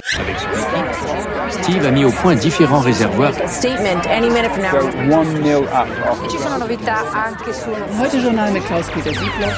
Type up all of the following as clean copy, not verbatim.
Steve a mis au point différents réservoirs. Statement any minute from now. 1-0 up. E ci sono novità anche sul Heute Journal mit Klaus-Peter Siebler.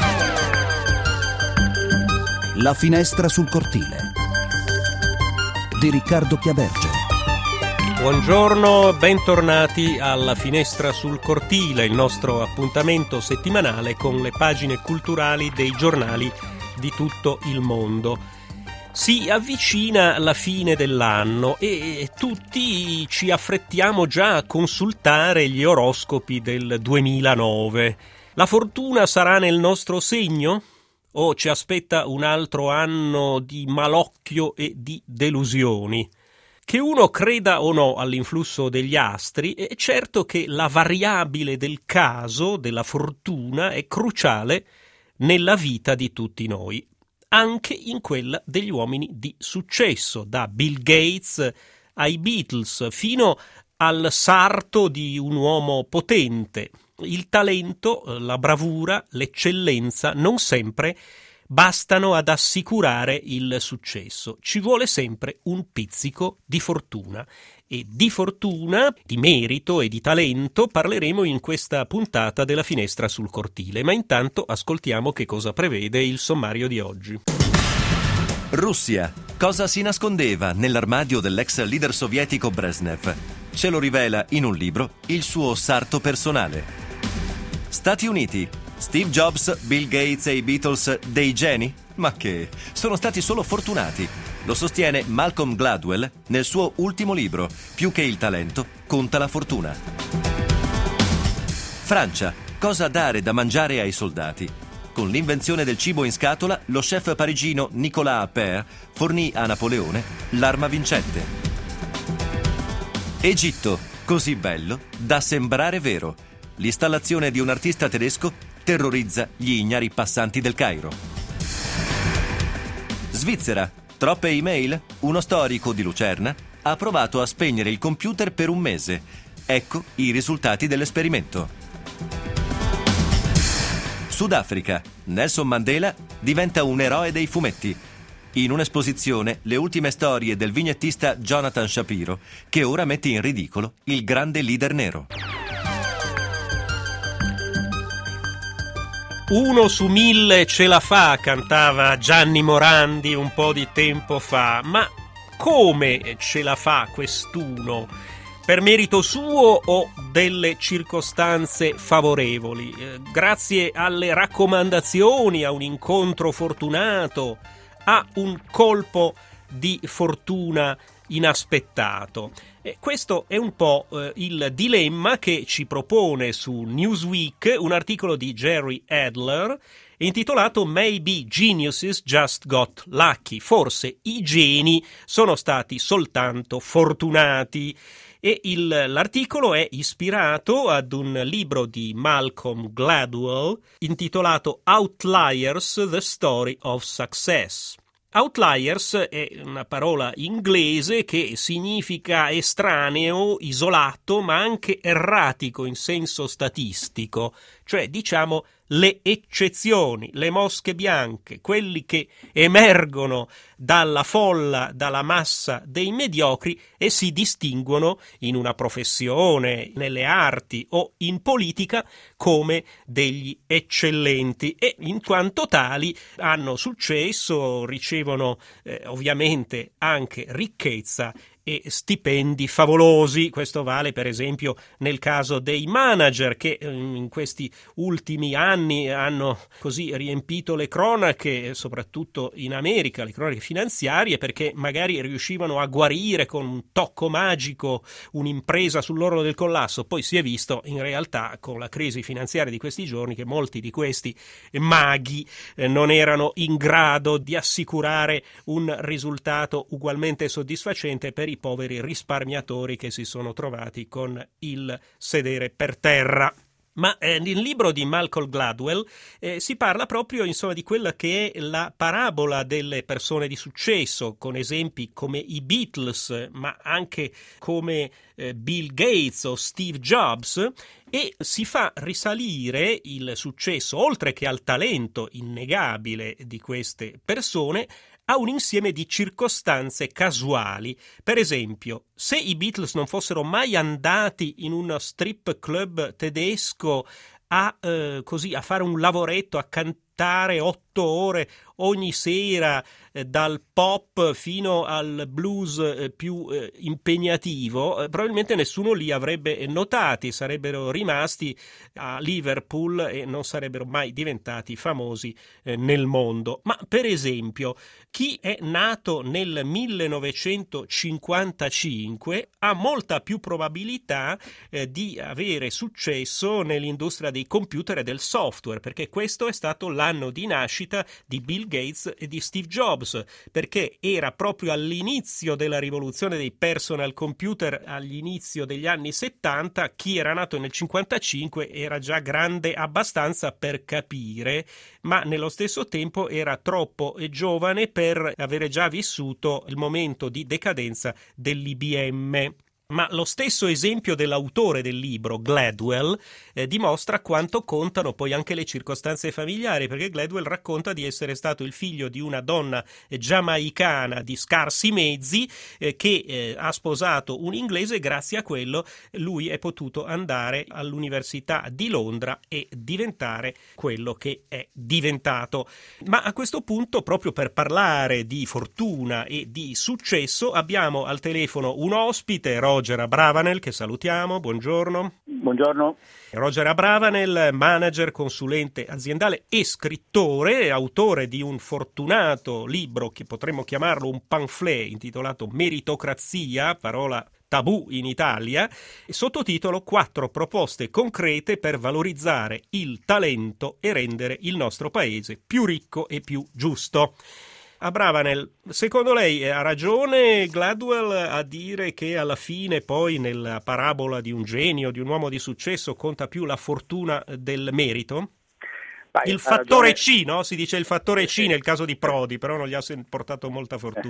La finestra sul cortile di Riccardo Chiaberge. Buongiorno, bentornati alla Finestra sul Cortile, il nostro appuntamento settimanale con le pagine culturali dei giornali di tutto il mondo. Si avvicina la fine dell'anno e tutti ci affrettiamo già a consultare gli oroscopi del 2009. La fortuna sarà nel nostro segno? O ci aspetta un altro anno di malocchio e di delusioni? Che uno creda o no all'influsso degli astri, è certo che la variabile del caso, della fortuna, è cruciale nella vita di tutti noi, anche in quella degli uomini di successo, da Bill Gates ai Beatles, fino al sarto di un uomo potente. Il talento, la bravura, l'eccellenza non sempre bastano ad assicurare il successo. Ci vuole sempre un pizzico di fortuna. E di fortuna, di merito e di talento parleremo in questa puntata della Finestra sul Cortile. Ma intanto ascoltiamo che cosa prevede il sommario di oggi. Russia. Cosa si nascondeva nell'armadio dell'ex leader sovietico Brezhnev? Ce lo rivela in un libro il suo sarto personale. Stati Uniti. Steve Jobs, Bill Gates e i Beatles dei geni? Ma che? Sono stati solo fortunati. Lo sostiene Malcolm Gladwell nel suo ultimo libro. Più che il talento, conta la fortuna. Francia. Cosa dare da mangiare ai soldati? Con l'invenzione del cibo in scatola, lo chef parigino Nicolas Appert fornì a Napoleone l'arma vincente. Egitto. Così bello da sembrare vero. L'installazione di un artista tedesco terrorizza gli ignari passanti del Cairo. Svizzera. Troppe email? Uno storico di Lucerna ha provato a spegnere il computer per un mese. Ecco i risultati dell'esperimento. Sudafrica. Nelson Mandela diventa un eroe dei fumetti. In un'esposizione, le ultime storie del vignettista Jonathan Shapiro, che ora mette in ridicolo il grande leader nero. 1 su 1000 ce la fa, cantava Gianni Morandi un po' di tempo fa. Ma come ce la fa quest'uno? Per merito suo o delle circostanze favorevoli? Grazie alle raccomandazioni, a un incontro fortunato, a un colpo di fortuna inaspettato? Questo è un po' il dilemma che ci propone su Newsweek un articolo di Jerry Adler intitolato Maybe Geniuses Just Got Lucky. Forse i geni sono stati soltanto fortunati. E l'articolo è ispirato ad un libro di Malcolm Gladwell intitolato Outliers, The Story of Success. Outliers è una parola inglese che significa estraneo, isolato, ma anche erratico in senso statistico, cioè diciamo le eccezioni, le mosche bianche, quelli che emergono dalla folla, dalla massa dei mediocri e si distinguono in una professione, nelle arti o in politica come degli eccellenti e in quanto tali hanno successo, ricevono ovviamente anche ricchezza e stipendi favolosi. Questo vale per esempio nel caso dei manager che in questi ultimi anni hanno così riempito le cronache, soprattutto in America, le cronache finanziarie, perché magari riuscivano a guarire con un tocco magico un'impresa sull'orlo del collasso. Poi si è visto in realtà con la crisi finanziaria di questi giorni che molti di questi maghi non erano in grado di assicurare un risultato ugualmente soddisfacente per i poveri risparmiatori che si sono trovati con il sedere per terra. Ma nel libro di Malcolm Gladwell si parla proprio insomma di quella che è la parabola delle persone di successo, con esempi come i Beatles, ma anche come Bill Gates o Steve Jobs, e si fa risalire il successo, oltre che al talento innegabile di queste persone, a un insieme di circostanze casuali. Per esempio, se i Beatles non fossero mai andati in uno strip club tedesco a fare un lavoretto, a cantare 8 ore ogni sera, dal pop fino al blues più impegnativo, probabilmente nessuno li avrebbe notati, sarebbero rimasti a Liverpool e non sarebbero mai diventati famosi nel mondo. Ma per esempio, chi è nato nel 1955 ha molta più probabilità di avere successo nell'industria dei computer e del software, perché questo è stato l'anno di nascita di Bill Gates e di Steve Jobs, perché era proprio all'inizio della rivoluzione dei personal computer, all'inizio degli anni 70. Chi era nato nel 55 era già grande abbastanza per capire, ma nello stesso tempo era troppo giovane per avere già vissuto il momento di decadenza dell'IBM. Ma lo stesso esempio dell'autore del libro, Gladwell, dimostra quanto contano poi anche le circostanze familiari, perché Gladwell racconta di essere stato il figlio di una donna giamaicana di scarsi mezzi che ha sposato un inglese, e grazie a quello lui è potuto andare all'Università di Londra e diventare quello che è diventato. Ma a questo punto, proprio per parlare di fortuna e di successo, abbiamo al telefono un ospite, Roger Abravanel, che salutiamo. Buongiorno. Buongiorno. Roger Abravanel, manager, consulente aziendale e scrittore, autore di un fortunato libro che potremmo chiamarlo un pamphlet intitolato Meritocrazia, parola tabù in Italia, sottotitolo 4 proposte concrete per valorizzare il talento e rendere il nostro paese più ricco e più giusto. Abravanel, secondo lei ha ragione Gladwell a dire che alla fine poi nella parabola di un genio, di un uomo di successo, conta più la fortuna del merito? Il fattore C, no? Si dice il fattore C nel caso di Prodi, però non gli ha portato molta fortuna.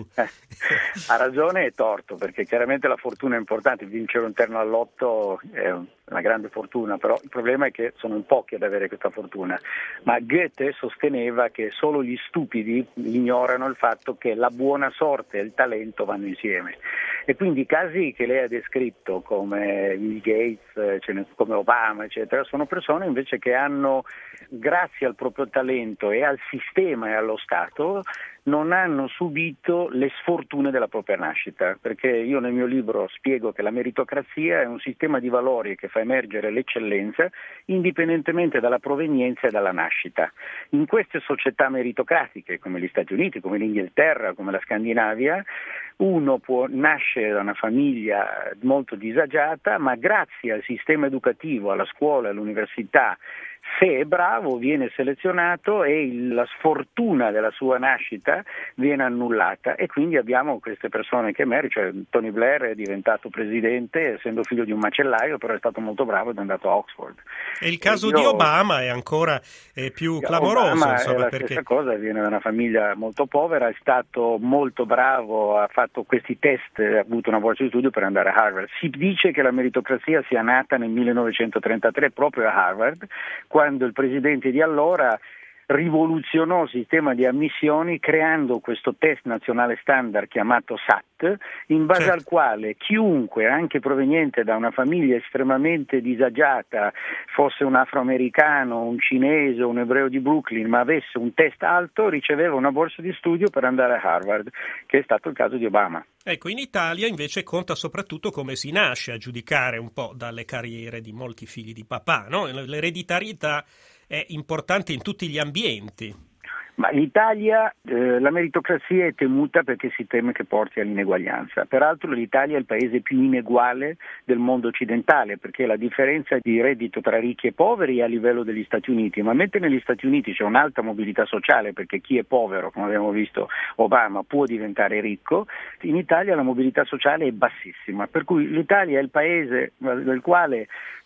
Ha ragione e torto, perché chiaramente la fortuna è importante. Vincere un terno al lotto è una grande fortuna, però il problema è che sono in pochi ad avere questa fortuna. Ma Goethe sosteneva che solo gli stupidi ignorano il fatto che la buona sorte e il talento vanno insieme. E quindi i casi che lei ha descritto, come Bill Gates, come Obama, eccetera, sono persone invece che hanno, grazie al proprio talento e al sistema e allo Stato, non hanno subito le sfortune della propria nascita, perché io nel mio libro spiego che la meritocrazia è un sistema di valori che fa emergere l'eccellenza indipendentemente dalla provenienza e dalla nascita. In queste società meritocratiche, come gli Stati Uniti, come l'Inghilterra, come la Scandinavia, uno può nascere da una famiglia molto disagiata, ma grazie al sistema educativo, alla scuola, all'università, se è bravo viene selezionato e la sfortuna della sua nascita viene annullata, e quindi abbiamo queste persone che emergono. Cioè, Tony Blair è diventato presidente essendo figlio di un macellaio, però è stato molto bravo ed è andato a Oxford. E il caso di Obama è ancora più clamoroso. Obama insomma, è la perché stessa cosa, viene da una famiglia molto povera, è stato molto bravo, ha fatto questi test, ha avuto una borsa di studio per andare a Harvard. Si dice che la meritocrazia sia nata nel 1933 proprio a Harvard, quando il presidente di allora rivoluzionò il sistema di ammissioni creando questo test nazionale standard chiamato SAT, in base al quale chiunque, anche proveniente da una famiglia estremamente disagiata, fosse un afroamericano, un cinese, un ebreo di Brooklyn, ma avesse un test alto, riceveva una borsa di studio per andare a Harvard, che è stato il caso di Obama. Ecco, in Italia invece conta soprattutto come si nasce, a giudicare un po' dalle carriere di molti figli di papà, no? L'ereditarietà è importante in tutti gli ambienti. Ma l'Italia, la meritocrazia è temuta perché si teme che porti all'ineguaglianza. Peraltro l'Italia è il paese più ineguale del mondo occidentale, perché la differenza di reddito tra ricchi e poveri è a livello degli Stati Uniti, ma mentre negli Stati Uniti c'è un'alta mobilità sociale, perché chi è povero, come abbiamo visto Obama, può diventare ricco, in Italia la mobilità sociale è bassissima, per cui l'Italia è il paese nel quale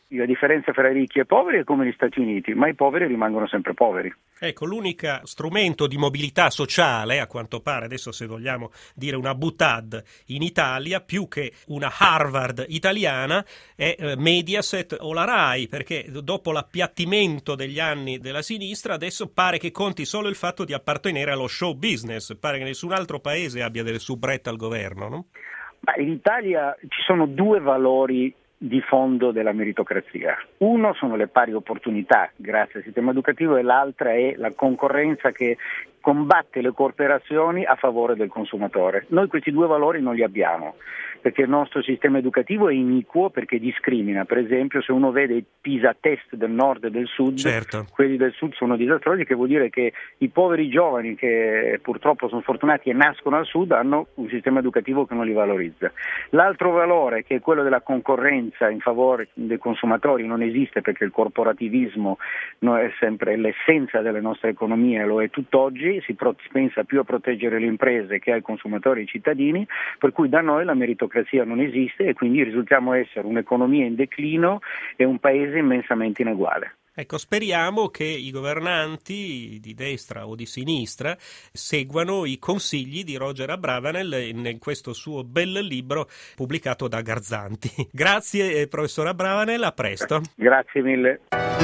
La differenza fra i ricchi e poveri è come gli Stati Uniti, ma i poveri rimangono sempre poveri. Ecco, l'unico strumento di mobilità sociale, a quanto pare, adesso se vogliamo dire una boutade in Italia, più che una Harvard italiana, è Mediaset o la Rai, perché dopo l'appiattimento degli anni della sinistra, adesso pare che conti solo il fatto di appartenere allo show business, pare che nessun altro paese abbia delle soubrette al governo, no? Ma in Italia ci sono due valori di fondo della meritocrazia. Uno sono le pari opportunità grazie al sistema educativo e l'altra è la concorrenza che combatte le corporazioni a favore del consumatore. Noi questi due valori non li abbiamo, perché il nostro sistema educativo è iniquo, perché discrimina. Per esempio, se uno vede i PISA test del nord e del sud, certo, quelli del sud sono disastrosi, che vuol dire che i poveri giovani che purtroppo sono fortunati e nascono al sud hanno un sistema educativo che non li valorizza. L'altro valore, che è quello della concorrenza in favore dei consumatori, non esiste, perché il corporativismo è sempre l'essenza delle nostre economie, lo è tutt'oggi. Si pensa più a proteggere le imprese che ai consumatori e ai cittadini, per cui da noi la meritocrazia non esiste e quindi risultiamo essere un'economia in declino e un paese immensamente ineguale. Ecco, speriamo che i governanti di destra o di sinistra seguano i consigli di Roger Abravanel in questo suo bel libro pubblicato da Garzanti. Grazie professor Abravanel, a presto. Grazie mille.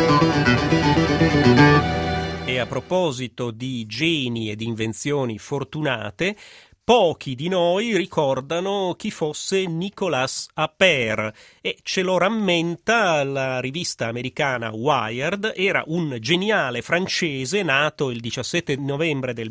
E a proposito di geni e di invenzioni fortunate, pochi di noi ricordano chi fosse Nicolas Appert e ce lo rammenta la rivista americana Wired. Era un geniale francese nato il 17 novembre del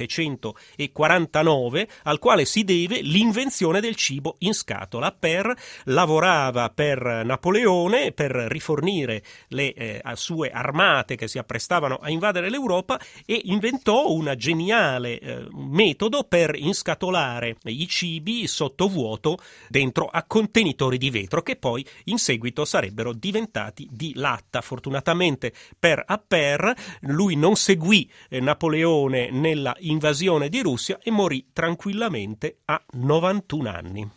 1749 al quale si deve l'invenzione del cibo in scatola. Appert lavorava per Napoleone per rifornire le sue armate che si apprestavano a invadere l'Europa e inventò un geniale metodo per scatolare i cibi sottovuoto dentro a contenitori di vetro che poi in seguito sarebbero diventati di latta. Fortunatamente per Appert lui non seguì Napoleone nella invasione di Russia e morì tranquillamente a 91 anni.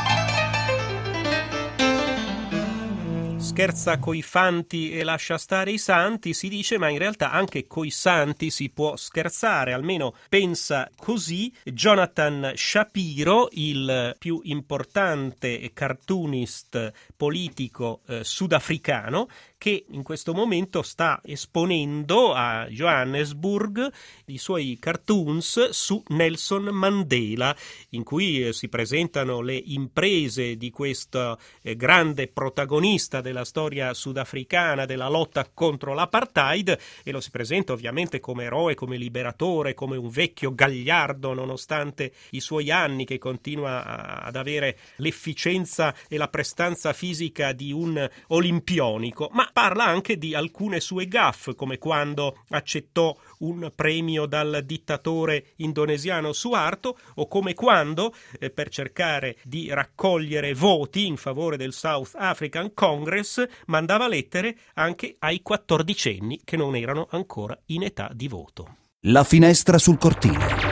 Scherza coi fanti e lascia stare i santi, si dice, ma in realtà anche coi santi si può scherzare, almeno pensa così Jonathan Shapiro, il più importante cartoonist politico sudafricano, che in questo momento sta esponendo a Johannesburg i suoi cartoons su Nelson Mandela, in cui si presentano le imprese di questo grande protagonista della storia sudafricana, della lotta contro l'apartheid, e lo si presenta ovviamente come eroe, come liberatore, come un vecchio gagliardo nonostante i suoi anni, che continua ad avere l'efficienza e la prestanza fisica di un olimpionico, ma parla anche di alcune sue gaffe, come quando accettò un premio dal dittatore indonesiano Suharto, o come quando, per cercare di raccogliere voti in favore del South African Congress, mandava lettere anche ai 14enni che non erano ancora in età di voto. La finestra sul cortile.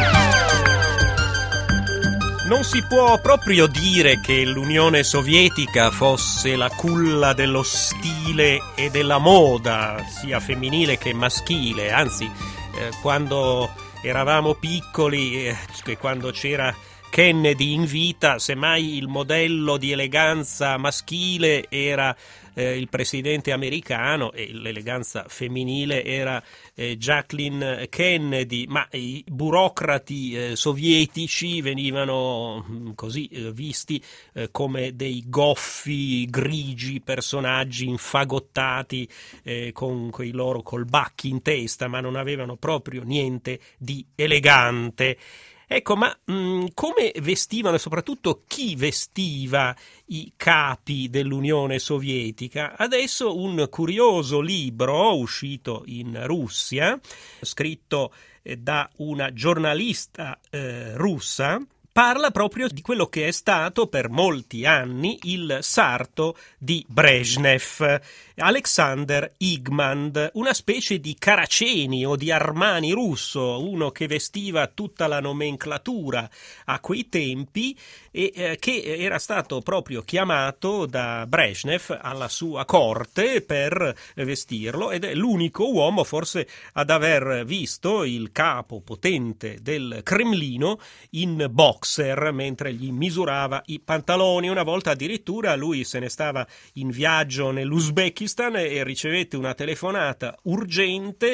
Non si può proprio dire che l'Unione Sovietica fosse la culla dello stile e della moda, sia femminile che maschile, anzi, quando eravamo piccoli, quando c'era Kennedy in vita, semmai il modello di eleganza maschile era il presidente americano e l'eleganza femminile era Jacqueline Kennedy, ma i burocrati sovietici venivano così visti come dei goffi, grigi personaggi infagottati con quei loro colbacchi in testa, ma non avevano proprio niente di elegante. Ecco, ma come vestivano e soprattutto chi vestiva i capi dell'Unione Sovietica? Adesso un curioso libro uscito in Russia, scritto da una giornalista russa, parla proprio di quello che è stato per molti anni il sarto di Brezhnev, Alexander Igman, una specie di Caraceni o di Armani russo, uno che vestiva tutta la nomenclatura a quei tempi e che era stato proprio chiamato da Brezhnev alla sua corte per vestirlo, ed è l'unico uomo forse ad aver visto il capo potente del Cremlino in boxer mentre gli misurava i pantaloni. Una volta addirittura lui se ne stava in viaggio nell'Uzbekistan e ricevette una telefonata urgente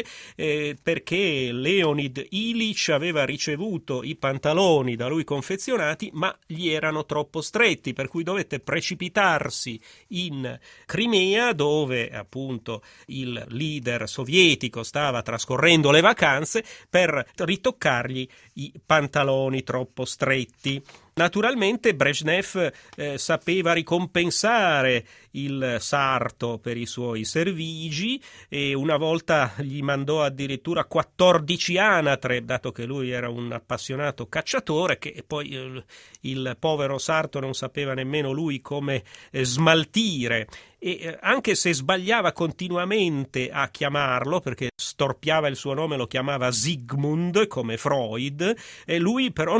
perché Leonid Ilyich aveva ricevuto i pantaloni da lui confezionati ma gli erano troppo stretti, per cui dovette precipitarsi in Crimea, dove appunto il leader sovietico stava trascorrendo le vacanze, per ritoccargli i pantaloni troppo stretti. Naturalmente Brezhnev sapeva ricompensare il sarto per i suoi servigi e una volta gli mandò addirittura 14 anatre, dato che lui era un appassionato cacciatore, che poi il povero sarto non sapeva nemmeno lui come smaltire. E anche se sbagliava continuamente a chiamarlo, perché storpiava il suo nome, lo chiamava Sigmund come Freud, e lui però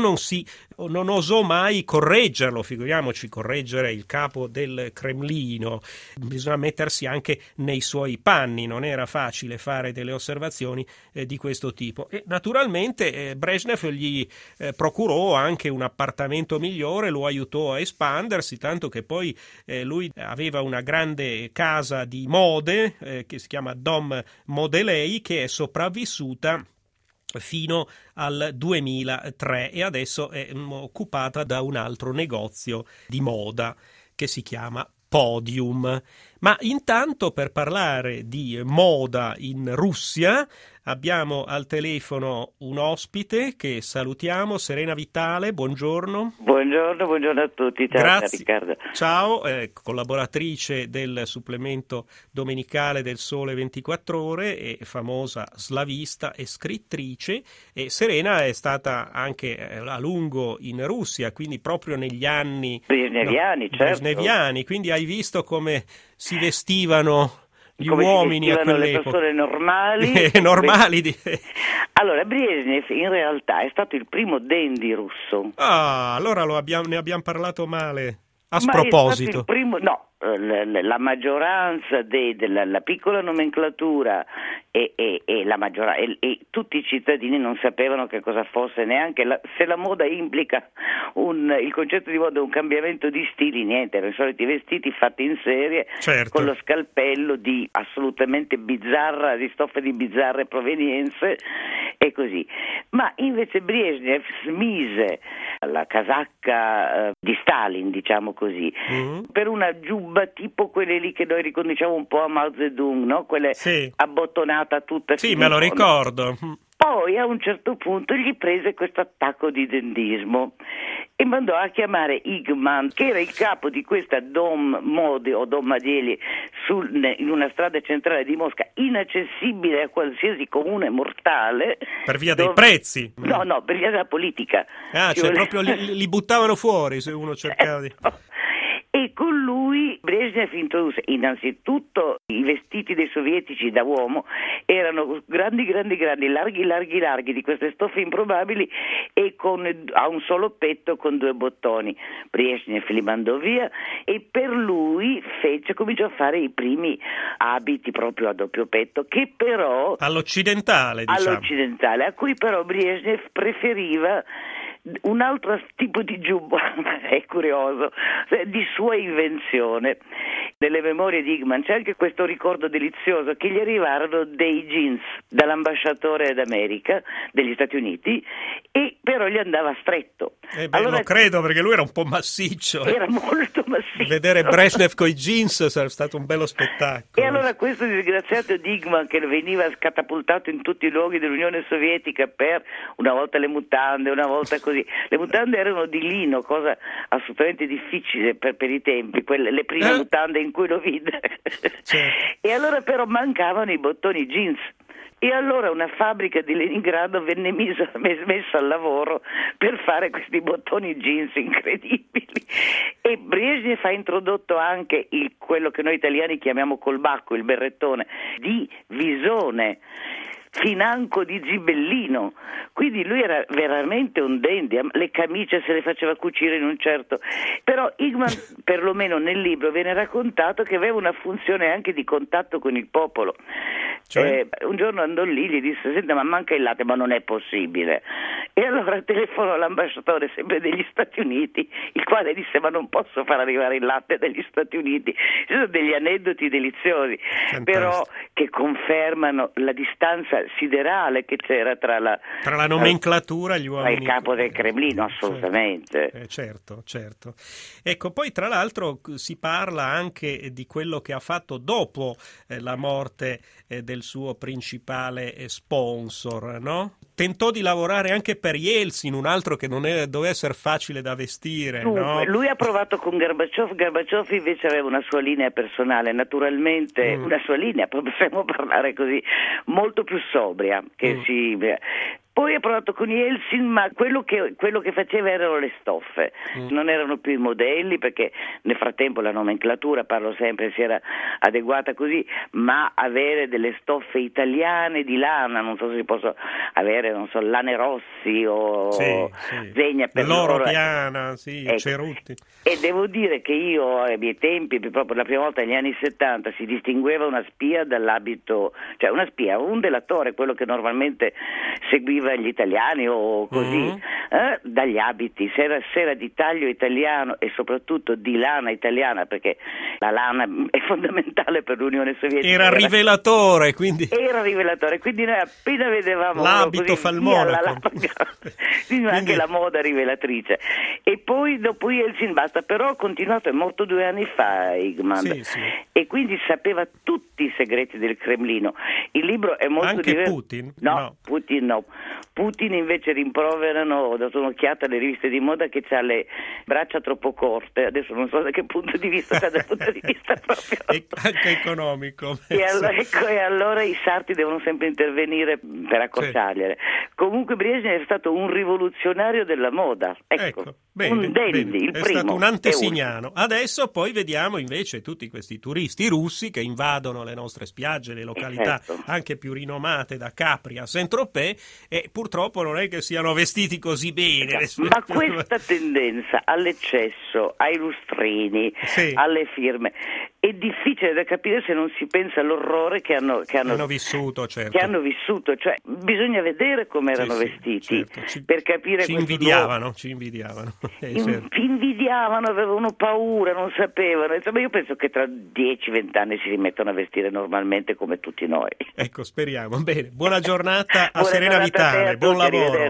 non osò mai correggerlo. Figuriamoci correggere il capo del Cremlino, bisogna mettersi anche nei suoi panni, non era facile fare delle osservazioni di questo tipo. E naturalmente Brezhnev gli procurò anche un appartamento migliore, lo aiutò a espandersi, tanto che poi lui aveva una grande casa di mode che si chiama Dom Modelei, che è sopravvissuta fino al 2003 e adesso è occupata da un altro negozio di moda che si chiama Podium. Ma intanto, per parlare di moda in Russia, abbiamo al telefono un ospite che salutiamo, Serena Vitale, buongiorno. Buongiorno a tutti, ciao. Grazie. Riccardo. Ciao, collaboratrice del supplemento domenicale del Sole 24 Ore e famosa slavista e scrittrice. E Serena è stata anche a lungo in Russia, quindi proprio negli anni Brezhneviani, quindi hai visto come si vestivano gli uomini a quell'epoca. Le persone normali. normali. Allora, Brezhnev in realtà è stato il primo dandy russo. Ah, allora ne abbiamo parlato male. A sproposito. La maggioranza della piccola nomenclatura e tutti i cittadini non sapevano che cosa fosse neanche se la moda implica il concetto di moda è un cambiamento di stili, niente, erano i soliti vestiti fatti in serie, certo, con lo scalpello di assolutamente bizzarra, di stoffe di bizzarre provenienze e così. Ma invece Brezhnev smise la casacca di Stalin, diciamo così, per una giubba tipo quelle lì che noi riconduciamo un po' a Mao Zedong, no? Quelle abbottonata tutta. Sì, me lo ricordo. Poi a un certo punto gli prese questo attacco di dandismo e mandò a chiamare Igman, che era il capo di questa Dom Mode o Dom Madeli in una strada centrale di Mosca, inaccessibile a qualsiasi comune mortale. Per via dei prezzi? No, per via della politica. Proprio li buttavano fuori se uno cercava di... E con lui Brezhnev introdusse innanzitutto i vestiti dei sovietici da uomo, erano grandi, larghi di queste stoffe improbabili e a un solo petto con 2 bottoni. Brezhnev li mandò via e per lui cominciò a fare i primi abiti proprio a doppio petto, che però all'occidentale, a cui però Brezhnev preferiva un altro tipo di giubba, è curioso, di sua invenzione. Nelle memorie di Igman c'è anche questo ricordo delizioso che gli arrivarono dei jeans dall'ambasciatore d'America, degli Stati Uniti, e però gli andava stretto. Allora, lo credo, perché lui era un po' massiccio. Era molto massiccio. Vedere Brezhnev coi jeans sarebbe stato un bello spettacolo. E allora questo disgraziato di Igman, che veniva catapultato in tutti i luoghi dell'Unione Sovietica per una volta le mutande, una volta così. Le mutande erano di lino, cosa assolutamente difficile per i tempi, le prime mutande in cui lo vide. Certo. E allora però mancavano i bottoni jeans. E allora una fabbrica di Leningrado venne messa al lavoro per fare questi bottoni jeans incredibili. E Brezhnev ha introdotto anche quello che noi italiani chiamiamo colbacco, il berrettone, di visone, financo di gibellino, quindi lui era veramente un dandy, le camicie se le faceva cucire in un certo, però Igman perlomeno nel libro viene raccontato che aveva una funzione anche di contatto con il popolo. Cioè? Un giorno andò lì, gli disse: senta, ma manca il latte, ma non è possibile. E allora telefonò all'ambasciatore sempre degli Stati Uniti, il quale disse: ma non posso far arrivare il latte dagli Stati Uniti. Ci sono degli aneddoti deliziosi, fantastico, però che confermano la distanza siderale che c'era tra la nomenclatura e gli uomini, il capo del Cremlino, assolutamente. Certo. Ecco, poi tra l'altro si parla anche di quello che ha fatto dopo la morte del suo principale sponsor, no? Tentò di lavorare anche per Yeltsin, un altro che non doveva essere facile da vestire. No? Lui ha provato con Gorbaciov invece aveva una sua linea personale, naturalmente una sua linea, possiamo parlare così, molto più sobria. Poi ha provato con Yeltsin, ma quello che faceva erano le stoffe, non erano più i modelli, perché nel frattempo la nomenclatura, parlo sempre, si era adeguata così, ma avere delle stoffe italiane di lana, non so se si possono avere, non so, lane Rossi o Zegna per l'oro piana, ecco. Cerutti. E devo dire che io ai miei tempi, proprio la prima volta negli anni 70, si distingueva una spia dall'abito, cioè una spia, un delatore, quello che normalmente seguiva gli italiani o così, dagli abiti, se era di taglio italiano e soprattutto di lana italiana, perché la lana è fondamentale per l'Unione Sovietica. Era rivelatore, quindi noi appena vedevamo l'abito fa il monaco. Quindi anche la moda rivelatrice. E poi dopo Yeltsin basta, però ha continuato, è morto 2 anni fa Igman, e quindi sapeva tutti i segreti del Cremlino. Il libro è molto anche diverso. Putin? No, Putin no. Putin invece rimproverano, ho dato un'occhiata alle riviste di moda, che ha le braccia troppo corte, adesso non so da che punto di vista, dal punto di vista proprio anche economico. E allora i sarti devono sempre intervenire per accorciargliele. Comunque Brezhnev è stato un rivoluzionario della moda, ecco. Bene, un dandy, il è primo. Stato un antesignano. Adesso poi vediamo invece tutti questi turisti russi che invadono le nostre spiagge, le località anche più rinomate, da Capri a Saint-Tropez, e purtroppo non è che siano vestiti così bene. Ma questa tendenza all'eccesso, ai lustrini, alle firme, è difficile da capire se non si pensa all'orrore che hanno vissuto, certo. Che hanno vissuto, cioè bisogna vedere come erano vestiti, per capire. Ci invidiavano. Invidiavano, avevano paura, non sapevano. Insomma, io penso che tra 10-20 anni si rimettono a vestire normalmente come tutti noi. Ecco, speriamo. Bene, buona giornata a buona Serena Vitale, buon lavoro.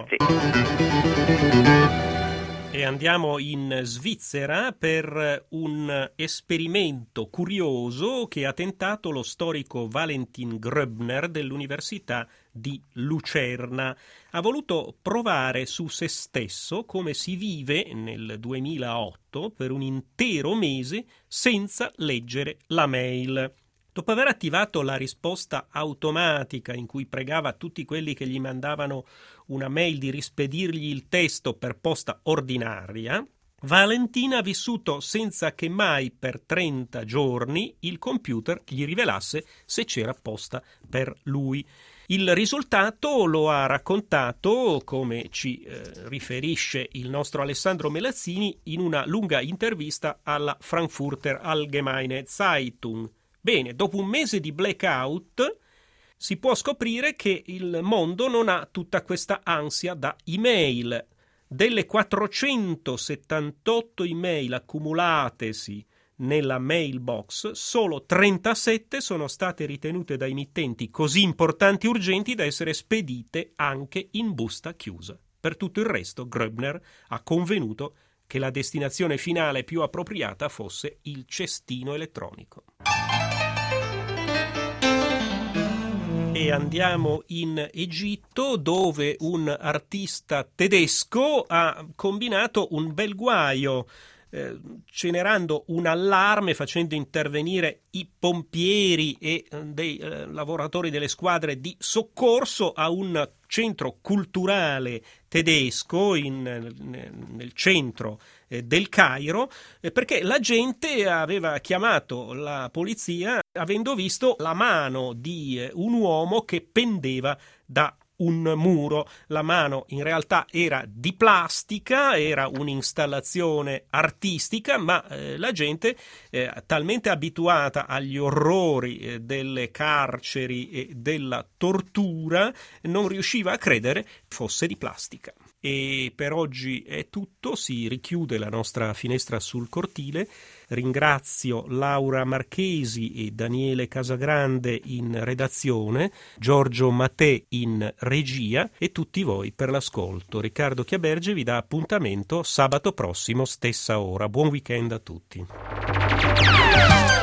E andiamo in Svizzera per un esperimento curioso che ha tentato lo storico Valentin Gröbner dell'Università di Lucerna. Ha voluto provare su se stesso come si vive nel 2008 per un intero mese senza leggere la mail. Dopo aver attivato la risposta automatica in cui pregava tutti quelli che gli mandavano una mail di rispedirgli il testo per posta ordinaria, Valentina ha vissuto senza che mai per 30 giorni il computer gli rivelasse se c'era posta per lui. Il risultato lo ha raccontato, come ci riferisce il nostro Alessandro Melazzini, in una lunga intervista alla Frankfurter Allgemeine Zeitung. Bene, dopo un mese di blackout si può scoprire che il mondo non ha tutta questa ansia da email. Delle 478 email accumulatesi nella mailbox, solo 37 sono state ritenute da emittenti così importanti e urgenti da essere spedite anche in busta chiusa. Per tutto il resto, Gröbner ha convenuto che la destinazione finale più appropriata fosse il cestino elettronico. E andiamo in Egitto, dove un artista tedesco ha combinato un bel guaio. generando un allarme, facendo intervenire i pompieri e dei lavoratori delle squadre di soccorso a un centro culturale tedesco nel centro del Cairo, perché la gente aveva chiamato la polizia avendo visto la mano di un uomo che pendeva da un muro. La mano in realtà era di plastica, era un'installazione artistica, ma la gente, talmente abituata agli orrori delle carceri e della tortura, non riusciva a credere fosse di plastica. E per oggi è tutto, si richiude la nostra finestra sul cortile. Ringrazio Laura Marchesi e Daniele Casagrande in redazione, Giorgio Mattè in regia e tutti voi per l'ascolto. Riccardo Chiaberge vi dà appuntamento sabato prossimo, stessa ora. Buon weekend a tutti.